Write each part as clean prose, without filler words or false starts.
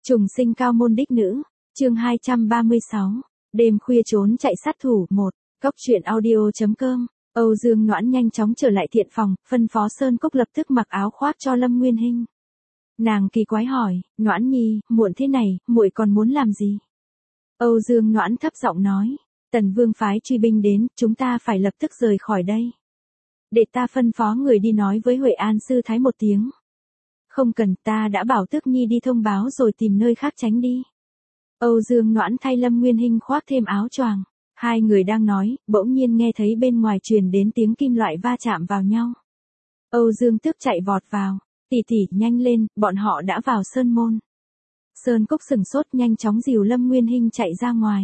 Trùng sinh cao môn đích nữ, chương 236, đêm khuya trốn chạy sát thủ 1, Cóc truyện audio.com. Âu Dương Noãn nhanh chóng trở lại thiện phòng, phân phó Sơn Cốc lập tức mặc áo khoác cho Lâm Nguyên Hinh. Nàng kỳ quái hỏi, Noãn nhi, muộn thế này, muội còn muốn làm gì? Âu Dương Noãn thấp giọng nói, Tần Vương phái truy binh đến, chúng ta phải lập tức rời khỏi đây. Để ta phân phó người đi nói với Huệ An sư thái một tiếng. Không cần, ta đã bảo Tước Nhi đi thông báo rồi tìm nơi khác tránh đi. Âu Dương Noãn thay Lâm Nguyên Hinh khoác thêm áo choàng. Hai người đang nói, bỗng nhiên nghe thấy bên ngoài truyền đến tiếng kim loại va chạm vào nhau. Âu Dương Tước chạy vọt vào. Tỷ tỷ, nhanh lên, bọn họ đã vào sơn môn. Sơn Cốc sừng sốt nhanh chóng dìu Lâm Nguyên Hinh chạy ra ngoài.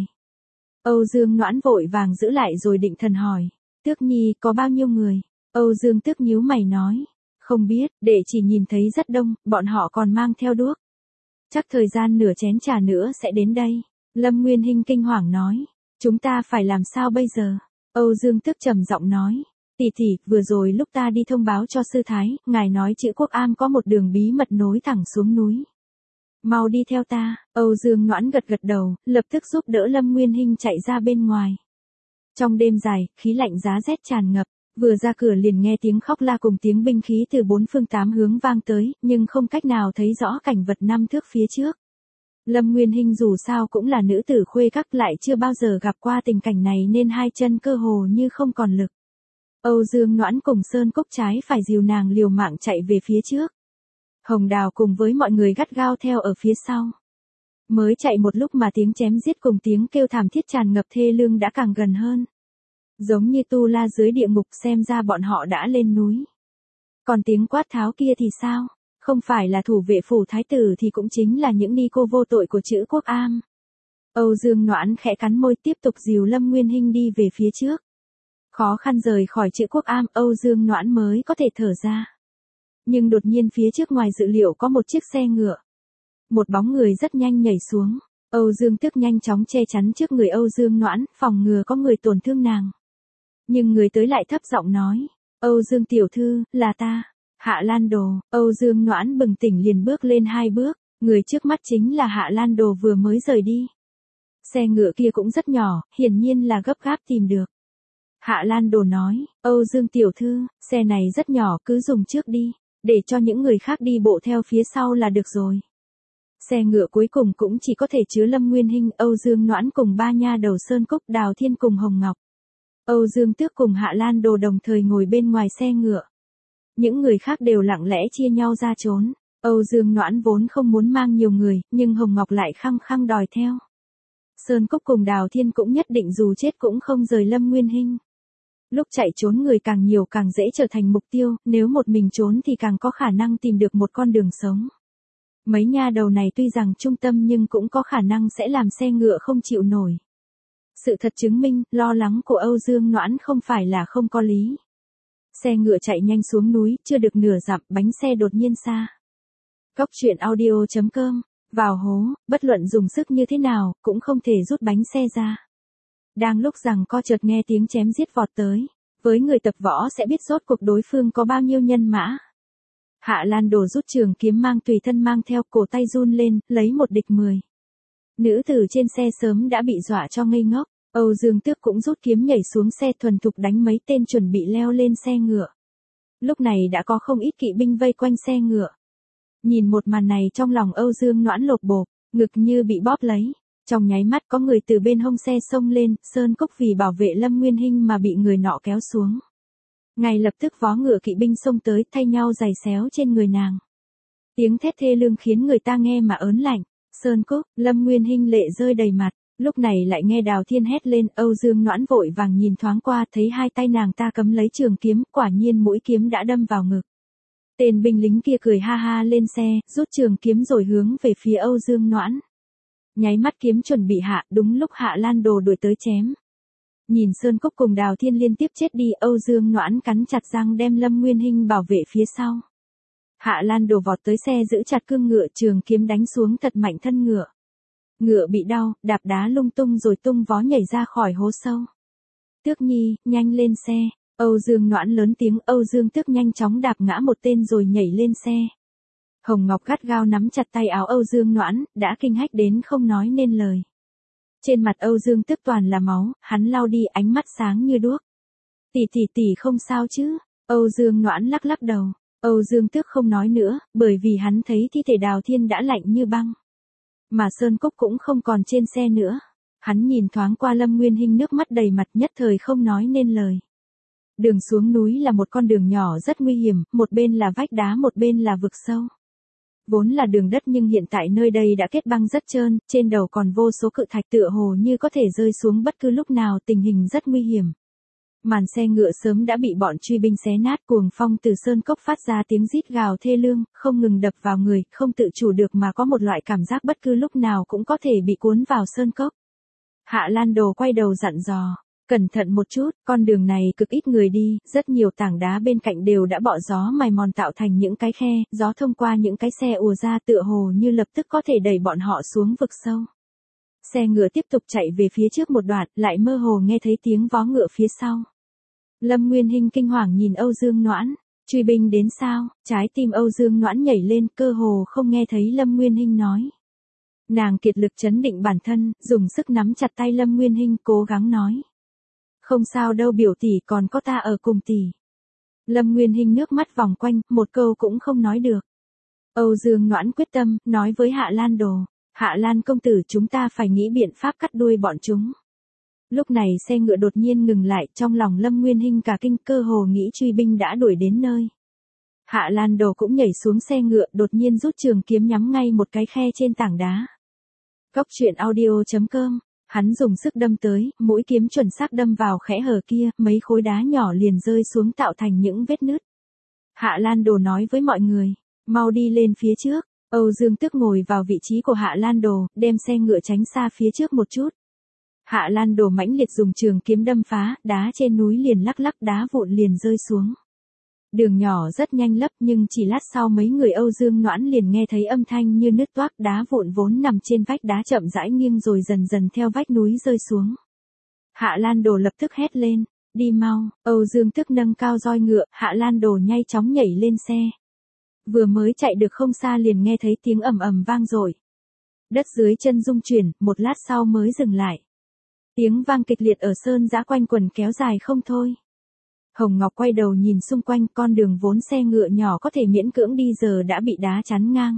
Âu Dương Noãn vội vàng giữ lại rồi định thần hỏi. Tước Nhi, có bao nhiêu người? Âu Dương Tước nhíu mày nói. Không biết, để chỉ nhìn thấy rất đông, bọn họ còn mang theo đuốc. Chắc thời gian nửa chén trà nữa sẽ đến đây. Lâm Nguyên Hinh kinh hoàng nói. Chúng ta phải làm sao bây giờ? Âu Dương Tước trầm giọng nói. Tỷ tỷ, vừa rồi lúc ta đi thông báo cho sư thái, ngài nói chữ Quốc Am có một đường bí mật nối thẳng xuống núi. Mau đi theo ta. Âu Dương Noãn gật gật đầu, lập tức giúp đỡ Lâm Nguyên Hinh chạy ra bên ngoài. Trong đêm dài, khí lạnh giá rét tràn ngập. Vừa ra cửa liền nghe tiếng khóc la cùng tiếng binh khí từ bốn phương tám hướng vang tới, nhưng không cách nào thấy rõ cảnh vật năm thước phía trước. Lâm Nguyên Hinh dù sao cũng là nữ tử khuê các, lại chưa bao giờ gặp qua tình cảnh này nên hai chân cơ hồ như không còn lực. Âu Dương Noãn cùng Sơn Cốc trái phải dìu nàng liều mạng chạy về phía trước. Hồng Đào cùng với mọi người gắt gao theo ở phía sau. Mới chạy một lúc mà tiếng chém giết cùng tiếng kêu thảm thiết tràn ngập thê lương đã càng gần hơn. Giống như tu la dưới địa ngục, xem ra bọn họ đã lên núi. Còn tiếng quát tháo kia thì sao? Không phải là thủ vệ phủ thái tử thì cũng chính là những ni cô vô tội của chữ Quốc Am. Âu Dương Noãn khẽ cắn môi tiếp tục dìu Lâm Nguyên Hinh đi về phía trước. Khó khăn rời khỏi chữ Quốc Am, Âu Dương Noãn mới có thể thở ra. Nhưng đột nhiên phía trước ngoài dự liệu có một chiếc xe ngựa. Một bóng người rất nhanh nhảy xuống. Âu Dương Tước nhanh chóng che chắn trước người Âu Dương Noãn, phòng ngừa có người tổn thương nàng. Nhưng người tới lại thấp giọng nói, Âu Dương tiểu thư, là ta, Hạ Lan Đồ. Âu Dương Noãn bừng tỉnh liền bước lên hai bước, người trước mắt chính là Hạ Lan Đồ vừa mới rời đi. Xe ngựa kia cũng rất nhỏ, hiển nhiên là gấp gáp tìm được. Hạ Lan Đồ nói, Âu Dương tiểu thư, xe này rất nhỏ, cứ dùng trước đi, để cho những người khác đi bộ theo phía sau là được rồi. Xe ngựa cuối cùng cũng chỉ có thể chứa Lâm Nguyên Hinh, Âu Dương Noãn cùng ba nha đầu Sơn Cốc, Đào Thiên cùng Hồng Ngọc. Âu Dương Tước cùng Hạ Lan Đồ đồng thời ngồi bên ngoài xe ngựa. Những người khác đều lặng lẽ chia nhau ra trốn. Âu Dương Noãn vốn không muốn mang nhiều người, nhưng Hồng Ngọc lại khăng khăng đòi theo. Sơn Cốc cùng Đào Thiên cũng nhất định dù chết cũng không rời Lâm Nguyên Hinh. Lúc chạy trốn người càng nhiều càng dễ trở thành mục tiêu, nếu một mình trốn thì càng có khả năng tìm được một con đường sống. Mấy nha đầu này tuy rằng trung tâm nhưng cũng có khả năng sẽ làm xe ngựa không chịu nổi. Sự thật chứng minh, lo lắng của Âu Dương Noãn không phải là không có lý. Xe ngựa chạy nhanh xuống núi, chưa được nửa dặm, bánh xe đột nhiên xa. Cóc truyện audio.com, vào hố, bất luận dùng sức như thế nào, cũng không thể rút bánh xe ra. Đang lúc rằng co chợt nghe tiếng chém giết vọt tới, với người tập võ sẽ biết rốt cuộc đối phương có bao nhiêu nhân mã. Hạ Lan Đồ rút trường kiếm mang tùy thân mang theo, cổ tay run lên, lấy một địch 10. Nữ tử trên xe sớm đã bị dọa cho ngây ngốc. Âu Dương Tước cũng rút kiếm nhảy xuống xe thuần thục đánh mấy tên chuẩn bị leo lên xe ngựa. Lúc này đã có không ít kỵ binh vây quanh xe ngựa. Nhìn một màn này trong lòng Âu Dương Noãn lột bột, ngực như bị bóp lấy. Trong nháy mắt có người từ bên hông xe xông lên, Sơn Cốc vì bảo vệ Lâm Nguyên Hinh mà bị người nọ kéo xuống. Ngay lập tức vó ngựa kỵ binh xông tới thay nhau giày xéo trên người nàng. Tiếng thét thê lương khiến người ta nghe mà ớn lạnh. Sơn Cốc, Lâm Nguyên Hinh lệ rơi đầy mặt. Lúc này lại nghe Đào Thiên hét lên, Âu Dương Noãn vội vàng nhìn thoáng qua, thấy hai tay nàng ta cấm lấy trường kiếm, quả nhiên mũi kiếm đã đâm vào ngực. Tên binh lính kia cười ha ha lên xe, rút trường kiếm rồi hướng về phía Âu Dương Noãn. Nháy mắt kiếm chuẩn bị hạ, đúng lúc Hạ Lan Đồ đuổi tới chém. Nhìn Sơn Cốc cùng Đào Thiên liên tiếp chết đi, Âu Dương Noãn cắn chặt răng đem Lâm Nguyên Hinh bảo vệ phía sau. Hạ Lan Đồ vọt tới xe giữ chặt cương ngựa, trường kiếm đánh xuống thật mạnh thân ngựa. Ngựa bị đau, đạp đá lung tung rồi tung vó nhảy ra khỏi hố sâu. Tước Nhi, nhanh lên xe. Âu Dương Noãn lớn tiếng, Âu Dương Tước nhanh chóng đạp ngã một tên rồi nhảy lên xe. Hồng Ngọc gắt gao nắm chặt tay áo Âu Dương Noãn, đã kinh hách đến không nói nên lời. Trên mặt Âu Dương Tước toàn là máu, hắn lau đi ánh mắt sáng như đuốc. Tỷ không sao chứ? Âu Dương Noãn lắc lắc đầu. Âu Dương Tước không nói nữa, bởi vì hắn thấy thi thể Đào Thiên đã lạnh như băng. Mà Sơn Cốc cũng không còn trên xe nữa. Hắn nhìn thoáng qua Lâm Nguyên Hinh nước mắt đầy mặt nhất thời không nói nên lời. Đường xuống núi là một con đường nhỏ rất nguy hiểm, một bên là vách đá một bên là vực sâu. Vốn là đường đất nhưng hiện tại nơi đây đã kết băng rất trơn, trên đầu còn vô số cự thạch tựa hồ như có thể rơi xuống bất cứ lúc nào, tình hình rất nguy hiểm. Màn xe ngựa sớm đã bị bọn truy binh xé nát, cuồng phong từ sơn cốc phát ra tiếng rít gào thê lương, không ngừng đập vào người, không tự chủ được mà có một loại cảm giác bất cứ lúc nào cũng có thể bị cuốn vào sơn cốc. Hạ Lan Đồ quay đầu dặn dò, cẩn thận một chút, con đường này cực ít người đi, rất nhiều tảng đá bên cạnh đều đã bọ gió mài mòn tạo thành những cái khe, gió thông qua những cái xe ùa ra tựa hồ như lập tức có thể đẩy bọn họ xuống vực sâu. Xe ngựa tiếp tục chạy về phía trước một đoạn, lại mơ hồ nghe thấy tiếng vó ngựa phía sau. Lâm Nguyên Hinh kinh hoàng nhìn Âu Dương Noãn, truy binh đến sao? Trái tim Âu Dương Noãn nhảy lên, cơ hồ không nghe thấy Lâm Nguyên Hinh nói. Nàng kiệt lực trấn định bản thân, dùng sức nắm chặt tay Lâm Nguyên Hinh, cố gắng nói. Không sao đâu biểu tỷ, còn có ta ở cùng tỷ. Lâm Nguyên Hinh nước mắt vòng quanh, một câu cũng không nói được. Âu Dương Noãn quyết tâm, nói với Hạ Lan Đồ. Hạ Lan công tử, chúng ta phải nghĩ biện pháp cắt đuôi bọn chúng. Lúc này xe ngựa đột nhiên ngừng lại, trong lòng Lâm Nguyên Hinh cả kinh, cơ hồ nghĩ truy binh đã đuổi đến nơi. Hạ Lan Đồ cũng nhảy xuống xe ngựa, đột nhiên rút trường kiếm nhắm ngay một cái khe trên tảng đá. Coctruyện.audio.com. Hắn dùng sức đâm tới, mũi kiếm chuẩn xác đâm vào khẽ hở kia, mấy khối đá nhỏ liền rơi xuống tạo thành những vết nứt. Hạ Lan Đồ nói với mọi người, mau đi lên phía trước. Âu Dương Tước ngồi vào vị trí của Hạ Lan Đồ, đem xe ngựa tránh xa phía trước một chút. Hạ Lan Đồ mãnh liệt dùng trường kiếm đâm phá, đá trên núi liền lắc lắc, đá vụn liền rơi xuống. Đường nhỏ rất nhanh lấp nhưng chỉ lát sau mấy người Âu Dương Noãn liền nghe thấy âm thanh như nứt toác, đá vụn vốn nằm trên vách đá chậm rãi nghiêng rồi dần dần theo vách núi rơi xuống. Hạ Lan Đồ lập tức hét lên, đi mau. Âu Dương Tước nâng cao roi ngựa, Hạ Lan Đồ nhanh chóng nhảy lên xe. Vừa mới chạy được không xa liền nghe thấy tiếng ầm ầm vang dội. Đất dưới chân rung chuyển, một lát sau mới dừng lại. Tiếng vang kịch liệt ở sơn dã quanh quần kéo dài không thôi. Hồng Ngọc quay đầu nhìn xung quanh, con đường vốn xe ngựa nhỏ có thể miễn cưỡng đi giờ đã bị đá chắn ngang.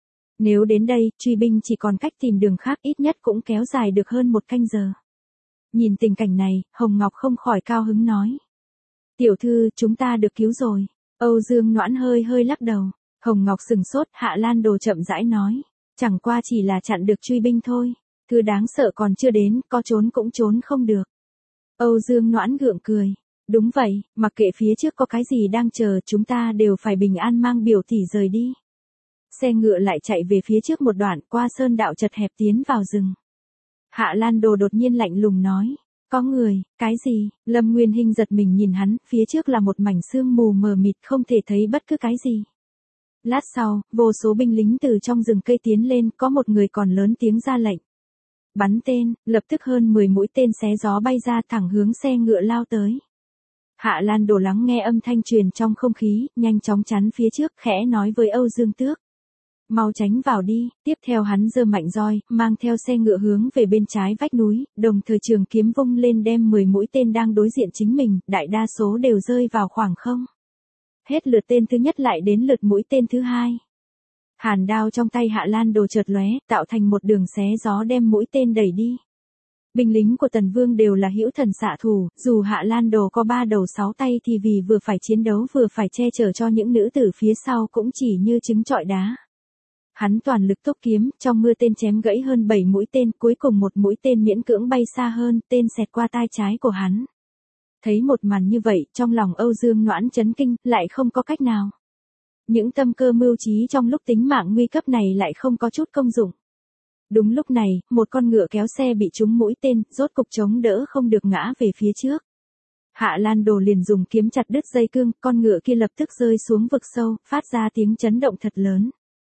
Nếu đến đây, truy binh chỉ còn cách tìm đường khác, ít nhất cũng kéo dài được hơn một canh giờ. Nhìn tình cảnh này, Hồng Ngọc không khỏi cao hứng nói. Tiểu thư, chúng ta được cứu rồi. Âu Dương Noãn hơi lắc đầu. Hồng Ngọc sừng sốt, Hạ Lan Đồ chậm rãi nói. Chẳng qua chỉ là chặn được truy binh thôi. Thứ đáng sợ còn chưa đến, có trốn cũng trốn không được. Âu Dương Noãn gượng cười. Đúng vậy, mặc kệ phía trước có cái gì đang chờ, chúng ta đều phải bình an mang biểu tỷ rời đi. Xe ngựa lại chạy về phía trước một đoạn, qua sơn đạo chật hẹp tiến vào rừng. Hạ Lan Đồ đột nhiên lạnh lùng nói. Có người, cái gì? Lâm Nguyên Hinh giật mình nhìn hắn, phía trước là một mảnh sương mù mờ mịt, không thể thấy bất cứ cái gì. Lát sau, vô số binh lính từ trong rừng cây tiến lên, có một người còn lớn tiếng ra lệnh. Bắn tên, lập tức hơn 10 mũi tên xé gió bay ra thẳng hướng xe ngựa lao tới. Hạ Lan Đồ lắng nghe âm thanh truyền trong không khí, nhanh chóng chắn phía trước, khẽ nói với Âu Dương Tước. Mau tránh vào đi, tiếp theo hắn giơ mạnh roi, mang theo xe ngựa hướng về bên trái vách núi, đồng thời trường kiếm vung lên đem 10 mũi tên đang đối diện chính mình, đại đa số đều rơi vào khoảng không. Hết lượt tên thứ nhất lại đến lượt mũi tên thứ hai. Hàn đao trong tay Hạ Lan Đồ chợt lóe, tạo thành một đường xé gió đem mũi tên đẩy đi. Binh lính của Tần Vương đều là hữu thần xạ thủ, dù Hạ Lan Đồ có 3 đầu 6 tay thì vì vừa phải chiến đấu vừa phải che chở cho những nữ tử phía sau cũng chỉ như trứng trọi đá. Hắn toàn lực tốc kiếm, trong mưa tên chém gãy hơn 7 mũi tên, cuối cùng một mũi tên miễn cưỡng bay xa hơn, tên xẹt qua tai trái của hắn. Thấy một màn như vậy, trong lòng Âu Dương Noãn chấn kinh, lại không có cách nào. Những tâm cơ mưu trí trong lúc tính mạng nguy cấp này lại không có chút công dụng. Đúng lúc này, một con ngựa kéo xe bị trúng mũi tên, rốt cục chống đỡ không được ngã về phía trước. Hạ Lan Đồ liền dùng kiếm chặt đứt dây cương, con ngựa kia lập tức rơi xuống vực sâu, phát ra tiếng chấn động thật lớn.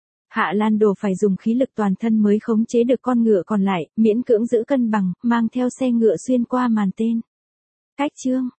Hạ Lan Đồ phải dùng khí lực toàn thân mới khống chế được con ngựa còn lại, miễn cưỡng giữ cân bằng, mang theo xe ngựa xuyên qua màn tên. Cách chương